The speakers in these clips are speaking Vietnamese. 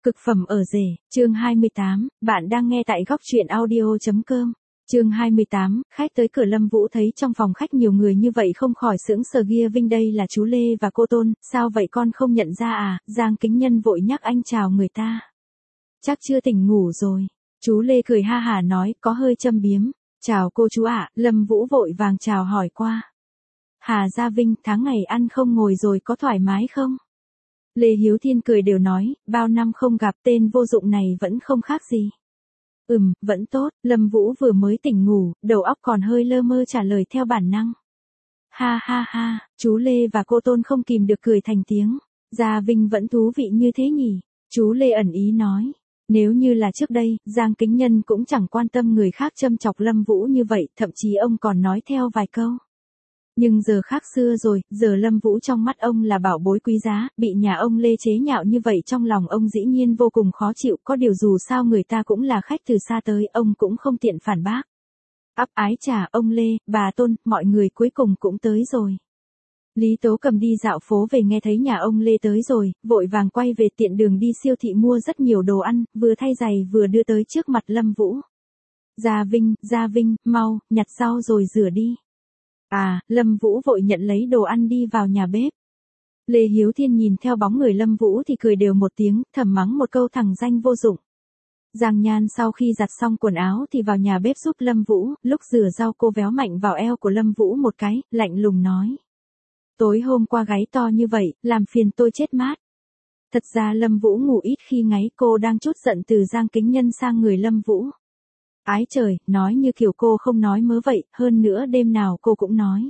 Cực phẩm ở rể, chương 28, bạn đang nghe tại góc truyện audio.com. Chương 28, khách tới cửa Lâm Vũ thấy trong phòng khách nhiều người như vậy không khỏi sững sờ ghia vinh đây là chú Lê và cô Tôn, sao vậy con không nhận ra à, Giang Kính Nhân vội nhắc anh chào người ta. Chắc chưa tỉnh ngủ rồi. Chú Lê cười ha hả nói có hơi châm biếm. Chào cô chú ạ, Lâm Vũ vội vàng chào hỏi qua. Hà Gia Vinh, tháng ngày ăn không ngồi rồi có thoải mái không? Lê Hiếu Thiên cười đều nói, bao năm không gặp tên vô dụng này vẫn không khác gì. Vẫn tốt, Lâm Vũ vừa mới tỉnh ngủ, đầu óc còn hơi lơ mơ trả lời theo bản năng. Ha ha ha, chú Lê và cô Tôn không kìm được cười thành tiếng. Gia Vinh vẫn thú vị như thế nhỉ? Chú Lê ẩn ý nói. Nếu như là trước đây, Giang Kính Nhân cũng chẳng quan tâm người khác châm chọc Lâm Vũ như vậy, thậm chí ông còn nói theo vài câu. Nhưng giờ khác xưa rồi, giờ Lâm Vũ trong mắt ông là bảo bối quý giá, bị nhà ông Lê chế nhạo như vậy trong lòng ông dĩ nhiên vô cùng khó chịu, có điều dù sao người ta cũng là khách từ xa tới, ông cũng không tiện phản bác. Ắp ái chà, ông Lê, bà Tôn, mọi người cuối cùng cũng tới rồi. Lý Tố Cầm đi dạo phố về nghe thấy nhà ông Lê tới rồi, vội vàng quay về tiện đường đi siêu thị mua rất nhiều đồ ăn, vừa thay giày vừa đưa tới trước mặt Lâm Vũ. Gia Vinh, mau, nhặt rau rồi rửa đi. À, Lâm Vũ vội nhận lấy đồ ăn đi vào nhà bếp. Lê Hiếu Thiên nhìn theo bóng người Lâm Vũ thì cười đều một tiếng, thầm mắng một câu thằng danh vô dụng. Giang Nhan sau khi giặt xong quần áo thì vào nhà bếp giúp Lâm Vũ, lúc rửa rau cô véo mạnh vào eo của Lâm Vũ một cái, lạnh lùng nói. Tối hôm qua gáy to như vậy, làm phiền tôi chết mát. Thật ra Lâm Vũ ngủ ít khi ngáy, cô đang trút giận từ Giang Kính Nhân sang người Lâm Vũ. Ái trời, nói như kiểu cô không nói mớ vậy, hơn nữa đêm nào cô cũng nói.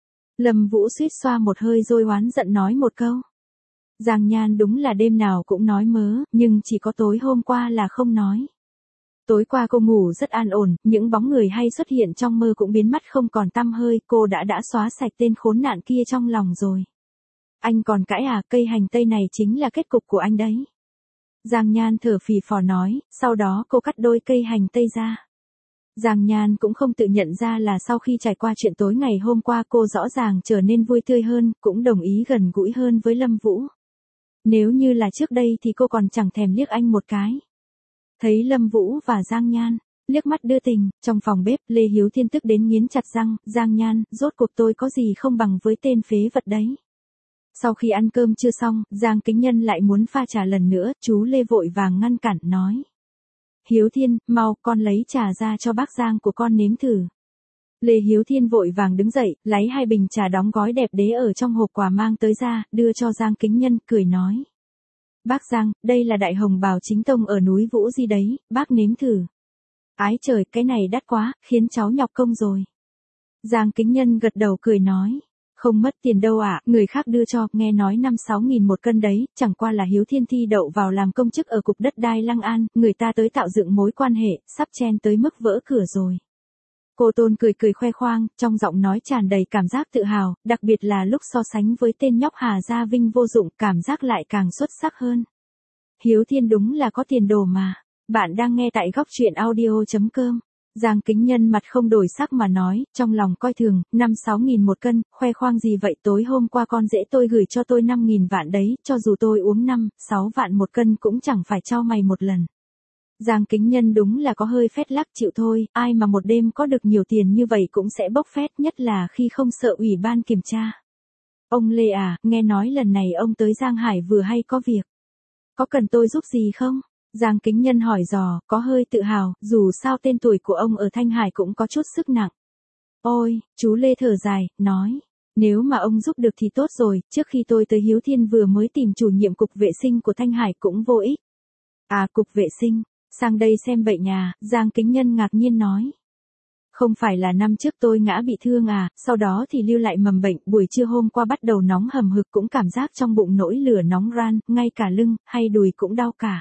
Lâm Vũ suýt xoa một hơi rồi oán giận nói một câu. Giang Nhan đúng là đêm nào cũng nói mớ, nhưng chỉ có tối hôm qua là không nói. Tối qua cô ngủ rất an ổn, những bóng người hay xuất hiện trong mơ cũng biến mất không còn tăm hơi, cô đã xóa sạch tên khốn nạn kia trong lòng rồi. Anh còn cãi à, cây hành tây này chính là kết cục của anh đấy. Giang Nhan thở phì phò nói, sau đó cô cắt đôi cây hành tây ra. Giang Nhan cũng không tự nhận ra là sau khi trải qua chuyện tối ngày hôm qua cô rõ ràng trở nên vui tươi hơn, cũng đồng ý gần gũi hơn với Lâm Vũ. Nếu như là trước đây thì cô còn chẳng thèm liếc anh một cái. Thấy Lâm Vũ và Giang Nhan liếc mắt đưa tình, trong phòng bếp, Lê Hiếu Thiên tức đến nghiến chặt răng, Giang Nhan, rốt cuộc tôi có gì không bằng với tên phế vật đấy. Sau khi ăn cơm chưa xong, Giang Kính Nhân lại muốn pha trà lần nữa, chú Lê vội vàng ngăn cản nói. Hiếu Thiên, mau, con lấy trà ra cho bác Giang của con nếm thử. Lê Hiếu Thiên vội vàng đứng dậy, lấy 2 bình trà đóng gói đẹp đẽ ở trong hộp quà mang tới ra, đưa cho Giang Kính Nhân, cười nói. Bác Giang, đây là đại hồng bào chính tông ở núi Vũ Di đấy, bác nếm thử. Ái trời, cái này đắt quá, khiến cháu nhọc công rồi. Giang Kính Nhân gật đầu cười nói. Không mất tiền đâu ạ, người khác đưa cho, nghe nói 5-6 nghìn một cân đấy, chẳng qua là Hiếu Thiên thi đậu vào làm công chức ở cục đất đai Lăng An, người ta tới tạo dựng mối quan hệ, sắp chen tới mức vỡ cửa rồi. Cô Tôn cười cười khoe khoang, trong giọng nói tràn đầy cảm giác tự hào, đặc biệt là lúc so sánh với tên nhóc Hà Gia Vinh vô dụng, cảm giác lại càng xuất sắc hơn. Hiếu Thiên đúng là có tiền đồ mà. Bạn đang nghe tại góc truyện audio.com. Giang Kính Nhân mặt không đổi sắc mà nói, trong lòng coi thường, 5-6 nghìn một cân, khoe khoang gì vậy, tối hôm qua con rể tôi gửi cho tôi 5.000 vạn đấy, cho dù tôi uống 5-6 vạn một cân cũng chẳng phải cho mày một lần. Giang Kính Nhân đúng là có hơi phét lắc, chịu thôi, ai mà một đêm có được nhiều tiền như vậy cũng sẽ bốc phét, nhất là khi không sợ ủy ban kiểm tra. Ông Lê à, nghe nói lần này ông tới Giang Hải vừa hay có việc. Có cần tôi giúp gì không? Giang Kính Nhân hỏi dò, có hơi tự hào, dù sao tên tuổi của ông ở Thanh Hải cũng có chút sức nặng. Ôi, chú Lê thở dài, nói, nếu mà ông giúp được thì tốt rồi, trước khi tôi tới Hiếu Thiên vừa mới tìm chủ nhiệm cục vệ sinh của Thanh Hải cũng vô ích. À, cục vệ sinh, sang đây xem bệnh à, Giang Kính Nhân ngạc nhiên nói. Không phải là năm trước tôi ngã bị thương à, sau đó thì lưu lại mầm bệnh, buổi trưa hôm qua bắt đầu nóng hầm hực cũng cảm giác trong bụng nổi lửa nóng ran, ngay cả lưng, hay đùi cũng đau cả.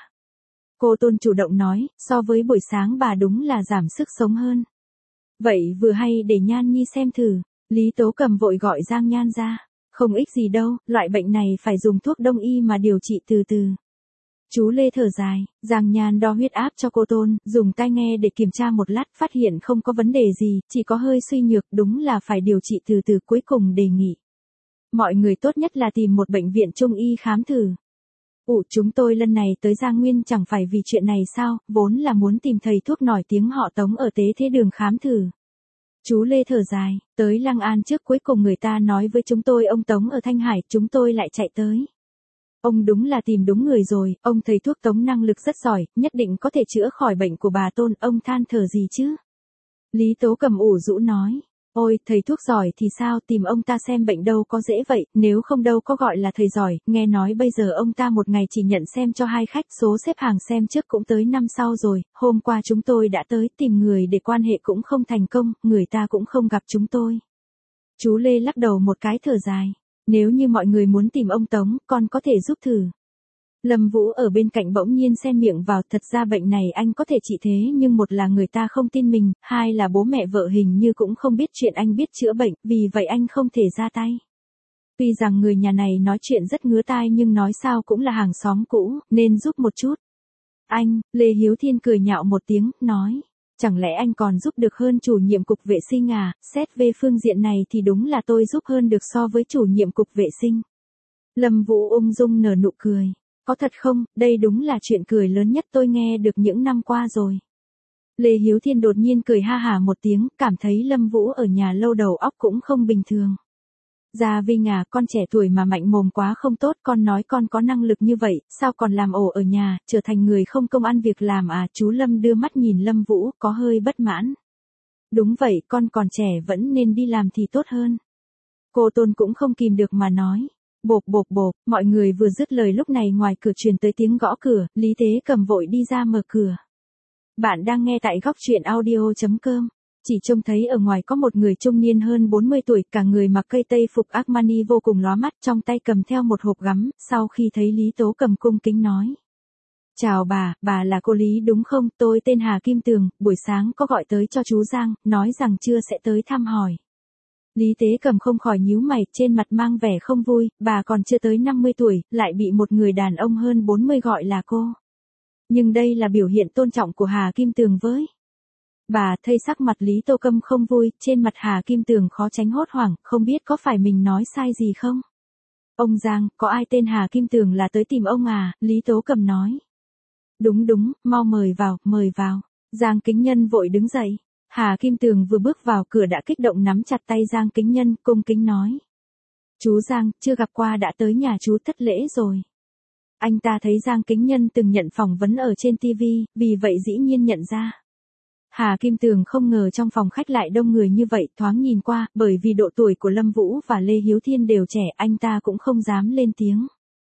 Cô Tôn chủ động nói, so với buổi sáng bà đúng là giảm sức sống hơn. Vậy vừa hay để Nhan Nhi xem thử, Lý Tố Cầm vội gọi Giang Nhan ra. Không ích gì đâu, loại bệnh này phải dùng thuốc đông y mà điều trị từ từ. Chú Lê thở dài, Giang Nhan đo huyết áp cho cô Tôn, dùng tai nghe để kiểm tra một lát, phát hiện không có vấn đề gì, chỉ có hơi suy nhược, đúng là phải điều trị từ từ, cuối cùng đề nghị. Mọi người tốt nhất là tìm một bệnh viện trung y khám thử. Chúng tôi lần này tới Giang Nguyên chẳng phải vì chuyện này sao, vốn là muốn tìm thầy thuốc nổi tiếng họ Tống ở Tế Thế Đường khám thử. Chú Lê thở dài, tới Lăng An trước cuối cùng người ta nói với chúng tôi ông Tống ở Thanh Hải, chúng tôi lại chạy tới. Ông đúng là tìm đúng người rồi, ông thầy thuốc Tống năng lực rất giỏi, nhất định có thể chữa khỏi bệnh của bà Tôn, ông than thở gì chứ? Lý Tố Cầm ủ rũ nói, ôi, thầy thuốc giỏi thì sao, tìm ông ta xem bệnh đâu có dễ vậy, nếu không đâu có gọi là thầy giỏi, nghe nói bây giờ ông ta một ngày chỉ nhận xem cho 2 khách, số xếp hàng xem trước cũng tới 5 sau rồi, hôm qua chúng tôi đã tới tìm người để quan hệ cũng không thành công, người ta cũng không gặp chúng tôi. Chú Lê lắc đầu một cái thở dài, nếu như mọi người muốn tìm ông Tống, con có thể giúp thử. Lâm Vũ ở bên cạnh bỗng nhiên xen miệng vào, thật ra bệnh này anh có thể trị thế nhưng một là người ta không tin mình, hai là bố mẹ vợ hình như cũng không biết chuyện anh biết chữa bệnh, vì vậy anh không thể ra tay. Tuy rằng người nhà này nói chuyện rất ngứa tai nhưng nói sao cũng là hàng xóm cũ, nên giúp một chút. Anh, Lê Hiếu Thiên cười nhạo một tiếng, nói, chẳng lẽ anh còn giúp được hơn chủ nhiệm cục vệ sinh à, xét về phương diện này thì đúng là tôi giúp hơn được so với chủ nhiệm cục vệ sinh. Lâm Vũ ung dung nở nụ cười. Có thật không, đây đúng là chuyện cười lớn nhất tôi nghe được những năm qua rồi. Lê Hiếu Thiên đột nhiên cười ha hả một tiếng, cảm thấy Lâm Vũ ở nhà lâu đầu óc cũng không bình thường. Gia Vinh à, con trẻ tuổi mà mạnh mồm quá không tốt, con nói con có năng lực như vậy, sao còn làm ổ ở nhà, trở thành người không công ăn việc làm à, chú Lâm đưa mắt nhìn Lâm Vũ, có hơi bất mãn. Đúng vậy, con còn trẻ vẫn nên đi làm thì tốt hơn. Cô Tôn cũng không kìm được mà nói. Bộp bộp bộp, mọi người vừa dứt lời lúc này ngoài cửa truyền tới tiếng gõ cửa, Lý Tế Cầm vội đi ra mở cửa. Bạn đang nghe tại góc truyện audio.com. Chỉ trông thấy ở ngoài có một người trung niên hơn 40 tuổi, cả người mặc cây tây phục Armani vô cùng lóa mắt, trong tay cầm theo một hộp gắm, sau khi thấy Lý Tố Cầm cung kính nói. Chào bà là cô Lý đúng không, tôi tên Hà Kim Tường, buổi sáng có gọi tới cho chú Giang, nói rằng trưa sẽ tới thăm hỏi. Lý Tế Cầm không khỏi nhíu mày, trên mặt mang vẻ không vui, bà còn chưa tới 50 tuổi, lại bị một người đàn ông hơn 40 gọi là cô. Nhưng đây là biểu hiện tôn trọng của Hà Kim Tường với. Bà thấy sắc mặt Lý Tô Cầm không vui, trên mặt Hà Kim Tường khó tránh hốt hoảng, không biết có phải mình nói sai gì không? Ông Giang, có ai tên Hà Kim Tường là tới tìm ông à, Lý Tố Cầm nói. Đúng, mau mời vào. Giang Kính Nhân vội đứng dậy. Hà Kim Tường vừa bước vào cửa đã kích động nắm chặt tay Giang Kính Nhân, cung kính nói. Chú Giang, chưa gặp qua đã tới nhà chú thất lễ rồi. Anh ta thấy Giang Kính Nhân từng nhận phỏng vấn ở trên TV, vì vậy dĩ nhiên nhận ra. Hà Kim Tường không ngờ trong phòng khách lại đông người như vậy, thoáng nhìn qua, bởi vì độ tuổi của Lâm Vũ và Lê Hiếu Thiên đều trẻ, anh ta cũng không dám lên tiếng.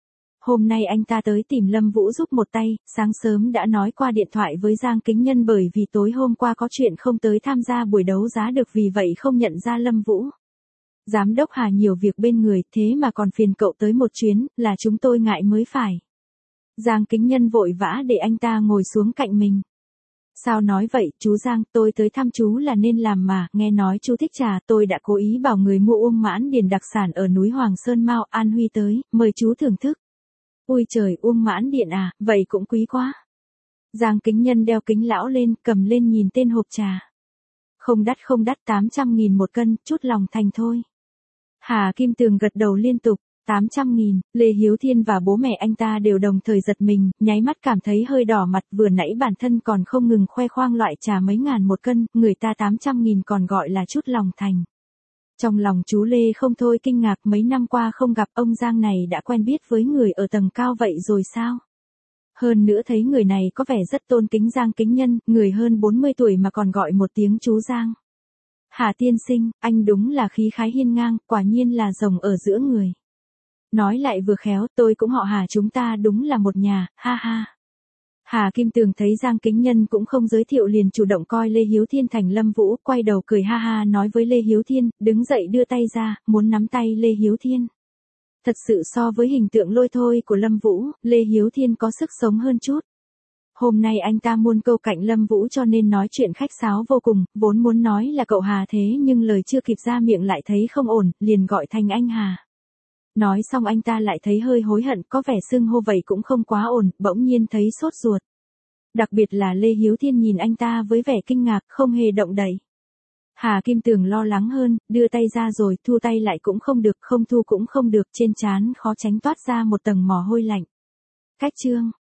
Hôm nay anh ta tới tìm Lâm Vũ giúp một tay, sáng sớm đã nói qua điện thoại với Giang Kính Nhân bởi vì tối hôm qua có chuyện không tới tham gia buổi đấu giá được vì vậy không nhận ra Lâm Vũ. Giám đốc Hà nhiều việc bên người thế mà còn phiền cậu tới một chuyến, là chúng tôi ngại mới phải. Giang Kính Nhân vội vã để anh ta ngồi xuống cạnh mình. Sao nói vậy, chú Giang, tôi tới thăm chú là nên làm mà, nghe nói chú thích trà, tôi đã cố ý bảo người mua Uông Mãn Điền đặc sản ở núi Hoàng Sơn Mao, An Huy tới, mời chú thưởng thức. Ui trời, Uông Mãn Điện à, vậy cũng quý quá. Giang Kính Nhân đeo kính lão lên, cầm lên nhìn tên hộp trà. Không đắt 800.000 một cân, chút lòng thành thôi. Hà Kim Tường gật đầu liên tục, 800.000, Lê Hiếu Thiên và bố mẹ anh ta đều đồng thời giật mình, nháy mắt cảm thấy hơi đỏ mặt, vừa nãy bản thân còn không ngừng khoe khoang loại trà mấy ngàn một cân, người ta 800.000 còn gọi là chút lòng thành. Trong lòng chú Lê không thôi kinh ngạc, mấy năm qua không gặp ông Giang này đã quen biết với người ở tầng cao vậy rồi sao? Hơn nữa thấy người này có vẻ rất tôn kính Giang Kính Nhân, người hơn 40 tuổi mà còn gọi một tiếng chú Giang. Hà tiên sinh, anh đúng là khí khái hiên ngang, quả nhiên là rồng ở giữa người. Nói lại vừa khéo, tôi cũng họ Hà, chúng ta đúng là một nhà, ha ha. Hà Kim Tường thấy Giang Kính Nhân cũng không giới thiệu liền chủ động coi Lê Hiếu Thiên thành Lâm Vũ, quay đầu cười ha ha nói với Lê Hiếu Thiên, đứng dậy đưa tay ra, muốn nắm tay Lê Hiếu Thiên. Thật sự so với hình tượng lôi thôi của Lâm Vũ, Lê Hiếu Thiên có sức sống hơn chút. Hôm nay anh ta muôn câu cạnh Lâm Vũ cho nên nói chuyện khách sáo vô cùng, vốn muốn nói là cậu Hà thế nhưng lời chưa kịp ra miệng lại thấy không ổn, liền gọi thành anh Hà. Nói xong anh ta lại thấy hơi hối hận, có vẻ xưng hô vậy cũng không quá ổn, bỗng nhiên thấy sốt ruột. Đặc biệt là Lê Hiếu Thiên nhìn anh ta với vẻ kinh ngạc, không hề động đậy. Hà Kim Tường lo lắng hơn, đưa tay ra rồi, thu tay lại cũng không được, không thu cũng không được, trên trán khó tránh toát ra một tầng mồ hôi lạnh. Cách chương